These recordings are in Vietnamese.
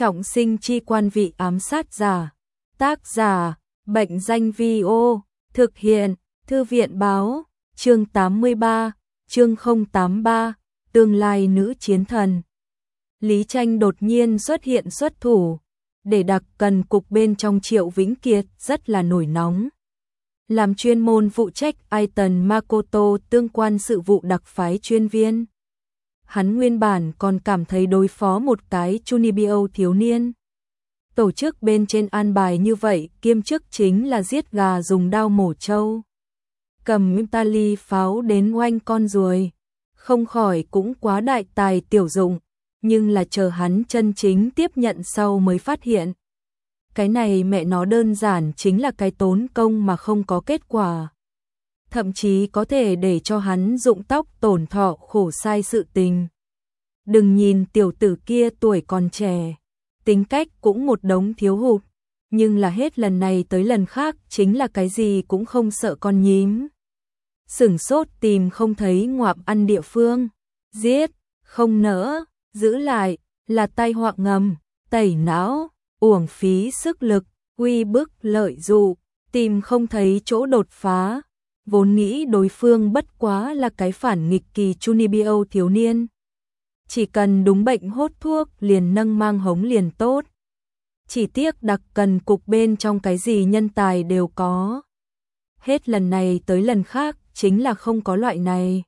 Trọng sinh chi quan vị ám sát giả. Tác giả, Bệnh danh Vi-ô. Thực hiện, Thư viện báo. Chương 83, chương 083, tương lai nữ chiến thần. Lý Tranh đột nhiên xuất hiện xuất thủ, để đặc cần cục bên trong Triệu Vĩnh Kiệt rất là nổi nóng. Làm chuyên môn phụ trách Aiton Makoto tương quan sự vụ đặc phái chuyên viên. Hắn nguyên bản còn cảm thấy đối phó một cái Chunibyo thiếu niên. Tổ chức bên trên an bài như vậy kiêm chức chính là giết gà dùng đao mổ trâu. Cầm Italy pháo đến oanh con ruồi. Không khỏi cũng quá đại tài tiểu dụng, nhưng là chờ hắn chân chính tiếp nhận sau mới phát hiện. Cái này mẹ nó đơn giản chính là cái tốn công mà không có kết quả. Thậm chí có thể để cho hắn rụng tóc tổn thọ khổ sai sự tình. Đừng nhìn tiểu tử kia tuổi còn trẻ, tính cách cũng một đống thiếu hụt, nhưng là hết lần này tới lần khác chính là cái gì cũng không sợ con nhím. Sửng sốt tìm không thấy ngoạm ăn địa phương, giết, không nỡ, giữ lại, là tai họa ngầm, tẩy não, uổng phí sức lực, uy bức lợi dụ, tìm không thấy chỗ đột phá. Vốn nghĩ đối phương bất quá là cái phản nghịch kỳ Chunibyo thiếu niên. Chỉ cần đúng bệnh hốt thuốc liền nâng mang hống liền tốt. Chỉ tiếc đặc cần cục bên trong cái gì nhân tài đều có. Hết lần này tới lần khác chính là không có loại này.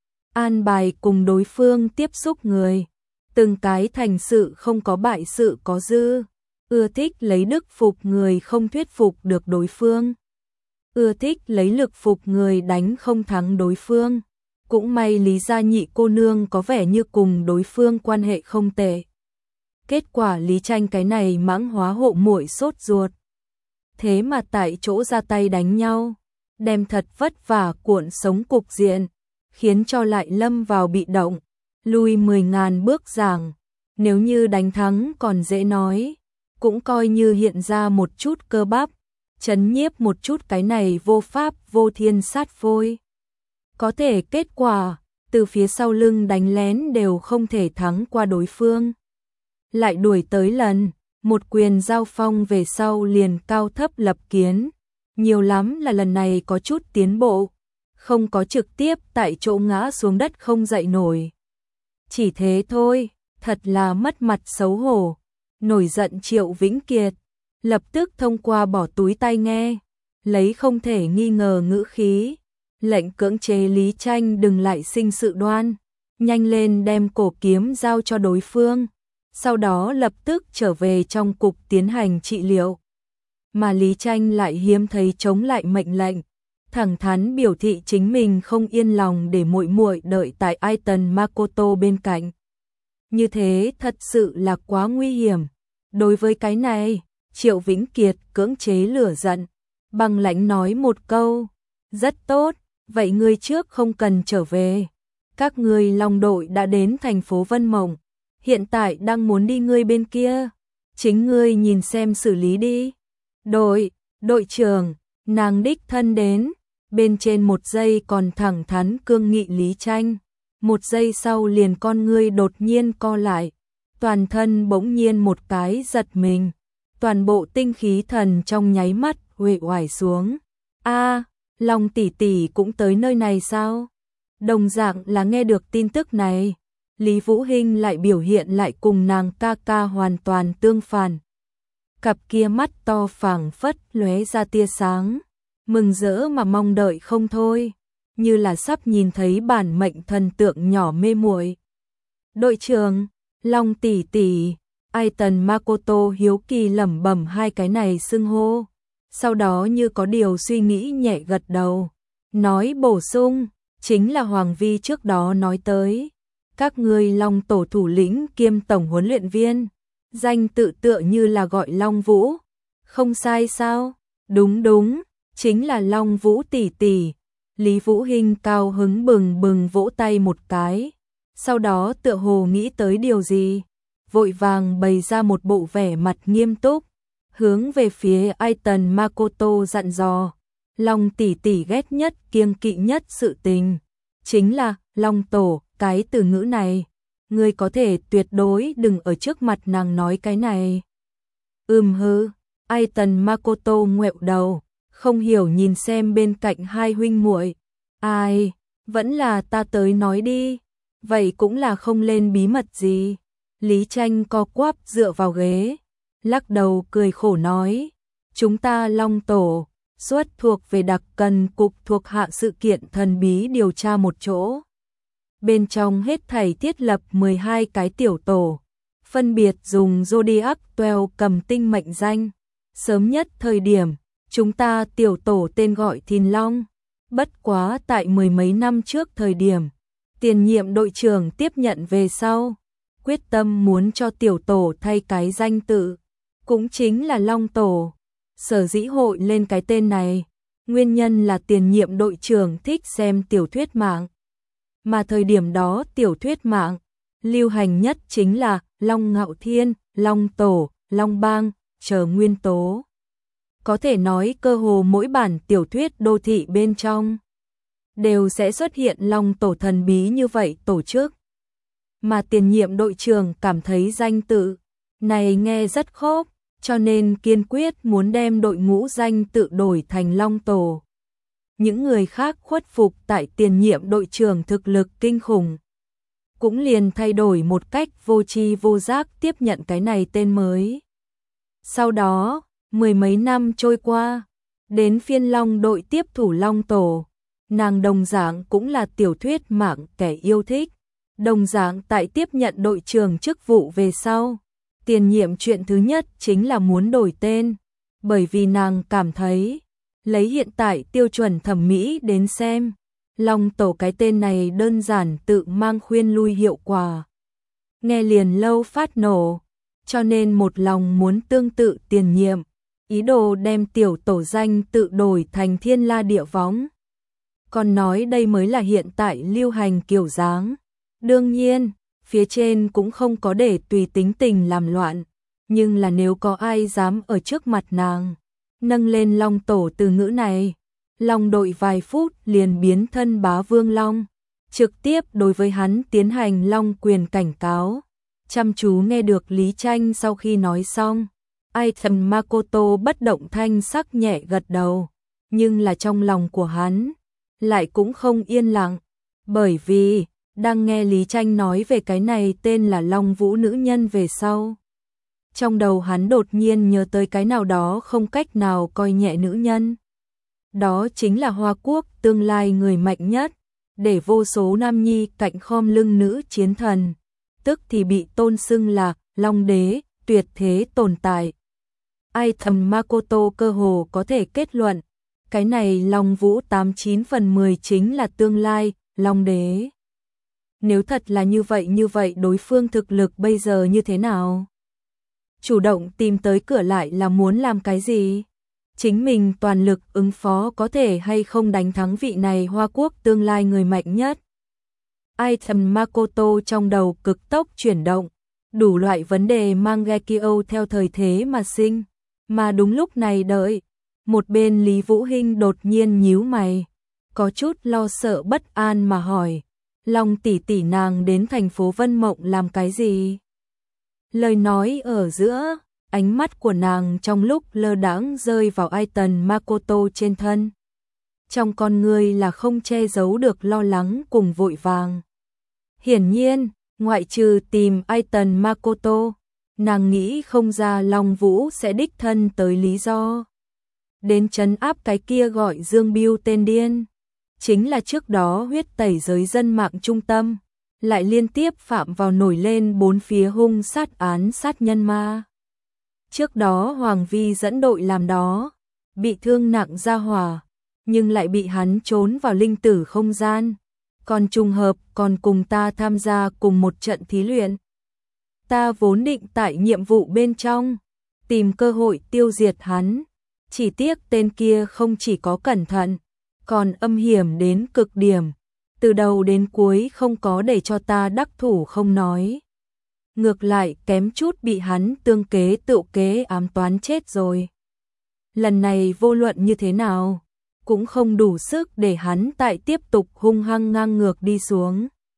An bài cùng đối phương tiếp xúc người. Từng cái thành sự không có bại sự có dư. Ưa thích lấy đức phục người không thuyết phục được đối phương. Ưa thích lấy lực phục người đánh không thắng đối phương. Cũng may Lý gia nhị cô nương có vẻ như cùng đối phương quan hệ không tệ. Kết quả Lý Tranh cái này mãng hóa hộ muội sốt ruột. Thế mà tại chỗ ra tay đánh nhau, đem thật vất vả cuộn sống cục diện, khiến cho lại lâm vào bị động, lùi 10.000 bước giảng. Nếu như đánh thắng còn dễ nói, cũng coi như hiện ra một chút cơ bắp, chấn nhiếp một chút cái này vô pháp vô thiên sát phôi. Có thể kết quả, từ phía sau lưng đánh lén đều không thể thắng qua đối phương. Lại đuổi tới lần, một quyền giao phong về sau liền cao thấp lập kiến. Nhiều lắm là lần này có chút tiến bộ, không có trực tiếp tại chỗ ngã xuống đất không dậy nổi. Chỉ thế thôi, thật là mất mặt xấu hổ. Nổi giận Triệu Vĩnh Kiệt, lập tức thông qua bỏ túi tai nghe, lấy không thể nghi ngờ ngữ khí, lệnh cưỡng chế Lý Tranh đừng lại sinh sự đoan, nhanh lên đem cổ kiếm giao cho đối phương, sau đó lập tức trở về trong cục tiến hành trị liệu. Mà Lý Tranh lại hiếm thấy chống lại mệnh lệnh, thẳng thắn biểu thị chính mình không yên lòng để muội muội đợi tại Aiton Makoto bên cạnh. Như thế thật sự là quá nguy hiểm. Đối với cái này, Triệu Vĩnh Kiệt cưỡng chế lửa giận, băng lãnh nói một câu, rất tốt, vậy ngươi trước không cần trở về. Các ngươi Long đội đã đến thành phố Vân Mộng, hiện tại đang muốn đi ngươi bên kia, chính ngươi nhìn xem xử lý đi. Đội trưởng, nàng đích thân đến, bên trên một giây còn thẳng thắn cương nghị Lý Tranh, một giây sau liền con ngươi đột nhiên co lại, toàn thân bỗng nhiên một cái giật mình, toàn bộ tinh khí thần trong nháy mắt uể oải xuống. A, Long tỷ tỷ cũng tới nơi này sao? Đồng dạng là nghe được tin tức này, Lý Vũ Hinh lại biểu hiện lại cùng nàng ca ca hoàn toàn tương phản. Cặp kia mắt to phảng phất lóe ra tia sáng, mừng rỡ mà mong đợi không thôi, như là sắp nhìn thấy bản mệnh thần tượng nhỏ mê muội. Đội trưởng, Long tỷ tỷ, Aiton Makoto hiếu kỳ lẩm bẩm hai cái này xưng hô, sau đó như có điều suy nghĩ nhẹ gật đầu, nói bổ sung, chính là Hoàng Vi trước đó nói tới, các ngươi Long tổ thủ lĩnh kiêm tổng huấn luyện viên, danh tự tựa như là gọi Long Vũ, không sai sao? Đúng, chính là Long Vũ tỷ tỷ. Lý Vũ Hinh cao hứng bừng bừng vỗ tay một cái, sau đó tựa hồ nghĩ tới điều gì, vội vàng bày ra một bộ vẻ mặt nghiêm túc, hướng về phía Aiton Makoto dặn dò, Long tỷ tỷ ghét nhất kiêng kỵ nhất sự tình, chính là Long tổ, cái từ ngữ này, ngươi có thể tuyệt đối đừng ở trước mặt nàng nói cái này. Hư, Aiton Makoto ngoẹo đầu, không hiểu nhìn xem bên cạnh hai huynh muội. Ai, vẫn là ta tới nói đi, vậy cũng là không lên bí mật gì. Lý Tranh co quắp dựa vào ghế, lắc đầu cười khổ nói, chúng ta Long Tổ, xuất thuộc về đặc cần cục thuộc hạ sự kiện thần bí điều tra một chỗ. Bên trong hết thảy thiết lập 12 cái tiểu tổ, phân biệt dùng Zodiac 12 cầm tinh mệnh danh. Sớm nhất thời điểm, chúng ta tiểu tổ tên gọi Thìn Long, bất quá tại mười mấy năm trước thời điểm, tiền nhiệm đội trưởng tiếp nhận về sau, quyết tâm muốn cho tiểu tổ thay cái danh tự, cũng chính là Long Tổ. Sở dĩ hội lên cái tên này, nguyên nhân là tiền nhiệm đội trưởng thích xem tiểu thuyết mạng. Mà thời điểm đó tiểu thuyết mạng, lưu hành nhất chính là Long Ngạo Thiên, Long Tổ, Long Bang, chờ nguyên tố. Có thể nói cơ hồ mỗi bản tiểu thuyết đô thị bên trong đều sẽ xuất hiện Long Tổ thần bí như vậy tổ chức. Mà tiền nhiệm đội trưởng cảm thấy danh tự này nghe rất khớp, cho nên kiên quyết muốn đem đội ngũ danh tự đổi thành Long Tổ. Những người khác khuất phục tại tiền nhiệm đội trưởng thực lực kinh khủng, cũng liền thay đổi một cách vô tri vô giác tiếp nhận cái này tên mới. Sau đó, mười mấy năm trôi qua, đến phiên Long đội tiếp thủ Long Tổ, nàng đồng dạng cũng là tiểu thuyết mạng kẻ yêu thích, đồng dạng tại tiếp nhận đội trưởng chức vụ về sau. Tiền nhiệm chuyện thứ nhất chính là muốn đổi tên, bởi vì nàng cảm thấy, lấy hiện tại tiêu chuẩn thẩm mỹ đến xem, Long Tổ cái tên này đơn giản tự mang khuyên lui hiệu quả. Nghe liền lâu phát nổ, cho nên một lòng muốn tương tự tiền nhiệm, ý đồ đem tiểu tổ danh tự đổi thành Thiên La Địa Võng. Còn nói đây mới là hiện tại lưu hành kiểu dáng. Đương nhiên, phía trên cũng không có để tùy tính tình làm loạn, nhưng là nếu có ai dám ở trước mặt nàng nâng lên Long Tổ từ ngữ này, Long đội vài phút liền biến thân bá vương Long, trực tiếp đối với hắn tiến hành Long quyền cảnh cáo. Chăm chú nghe được Lý Tranh sau khi nói xong, Aiton Makoto bất động thanh sắc nhẹ gật đầu, nhưng là trong lòng của hắn lại cũng không yên lặng, bởi vì đang nghe Lý Tranh nói về cái này tên là Long Vũ nữ nhân về sau. Trong đầu hắn đột nhiên nhớ tới cái nào đó không cách nào coi nhẹ nữ nhân. Đó chính là Hoa Quốc tương lai người mạnh nhất, để vô số nam nhi cạnh khom lưng nữ chiến thần, tức thì bị tôn xưng là Long Đế, tuyệt thế tồn tại. Aiton Makoto cơ hồ có thể kết luận, cái này Long Vũ 89 phần 10 chính là tương lai Long Đế. Nếu thật là như vậy đối phương thực lực bây giờ như thế nào? Chủ động tìm tới cửa lại là muốn làm cái gì? Chính mình toàn lực ứng phó có thể hay không đánh thắng vị này Hoa Quốc tương lai người mạnh nhất? Aiton Makoto trong đầu cực tốc chuyển động, đủ loại vấn đề Mangekyo theo thời thế mà sinh. Mà đúng lúc này đợi, một bên Lý Vũ Hinh đột nhiên nhíu mày, có chút lo sợ bất an mà hỏi, Long tỷ tỷ nàng đến thành phố Vân Mộng làm cái gì? Lời nói ở giữa, ánh mắt của nàng trong lúc lơ đãng rơi vào Aiton Makoto trên thân. Trong con người là không che giấu được lo lắng cùng vội vàng. Hiển nhiên, ngoại trừ tìm Aiton Makoto, nàng nghĩ không ra Long Vũ sẽ đích thân tới lý do. Đến trấn áp cái kia gọi Dương Biêu tên điên. Chính là trước đó huyết tẩy giới dân mạng trung tâm, lại liên tiếp phạm vào nổi lên bốn phía hung sát án sát nhân ma. Trước đó Hoàng Vi dẫn đội làm đó, bị thương nặng ra hỏa, nhưng lại bị hắn trốn vào linh tử không gian, còn trùng hợp còn cùng ta tham gia cùng một trận thí luyện. Ta vốn định tại nhiệm vụ bên trong, tìm cơ hội tiêu diệt hắn, chỉ tiếc tên kia không chỉ có cẩn thận, còn âm hiểm đến cực điểm, từ đầu đến cuối không có để cho ta đắc thủ không nói. Ngược lại kém chút bị hắn tương kế tựu kế ám toán chết rồi. Lần này vô luận như thế nào, cũng không đủ sức để hắn tại tiếp tục hung hăng ngang ngược đi xuống.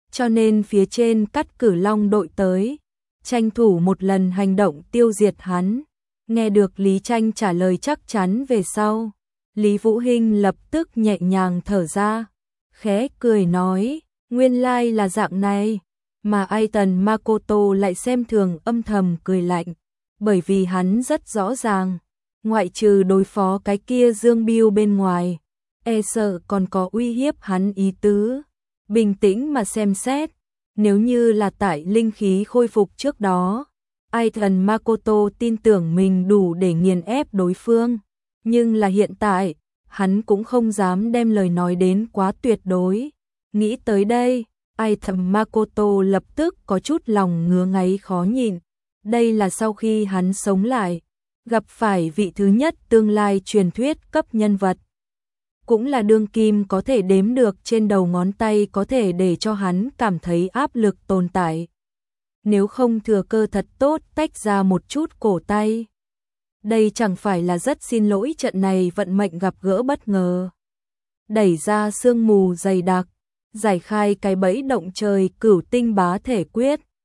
cho nên phía trên cắt cử long đội tới, tranh thủ một lần hành động tiêu diệt hắn. Nghe được Lý Tranh trả lời chắc chắn về sau, Lý Vũ Hinh lập tức nhẹ nhàng thở ra, khẽ cười nói, nguyên lai là dạng này, mà Aiton Makoto lại xem thường âm thầm cười lạnh, bởi vì hắn rất rõ ràng, ngoại trừ đối phó cái kia Dương Bưu bên ngoài, e sợ còn có uy hiếp hắn ý tứ. Bình tĩnh mà xem xét, nếu như là tại linh khí khôi phục trước đó, Aiton Makoto tin tưởng mình đủ để nghiền ép đối phương, nhưng là hiện tại, hắn cũng không dám đem lời nói đến quá tuyệt đối. Nghĩ tới đây, Aiton Makoto lập tức có chút lòng ngứa ngáy khó nhịn. Đây là sau khi hắn sống lại, gặp phải vị thứ nhất tương lai truyền thuyết cấp nhân vật. Cũng là đương kim có thể đếm được trên đầu ngón tay, có thể để cho hắn cảm thấy áp lực tồn tại. Nếu không thừa cơ thật tốt tách ra một chút cổ tay. Đây chẳng phải là rất xin lỗi trận này vận mệnh gặp gỡ bất ngờ. Đẩy ra sương mù dày đặc, giải khai cái bẫy động trời Cửu Tinh Bá Thể Quyết.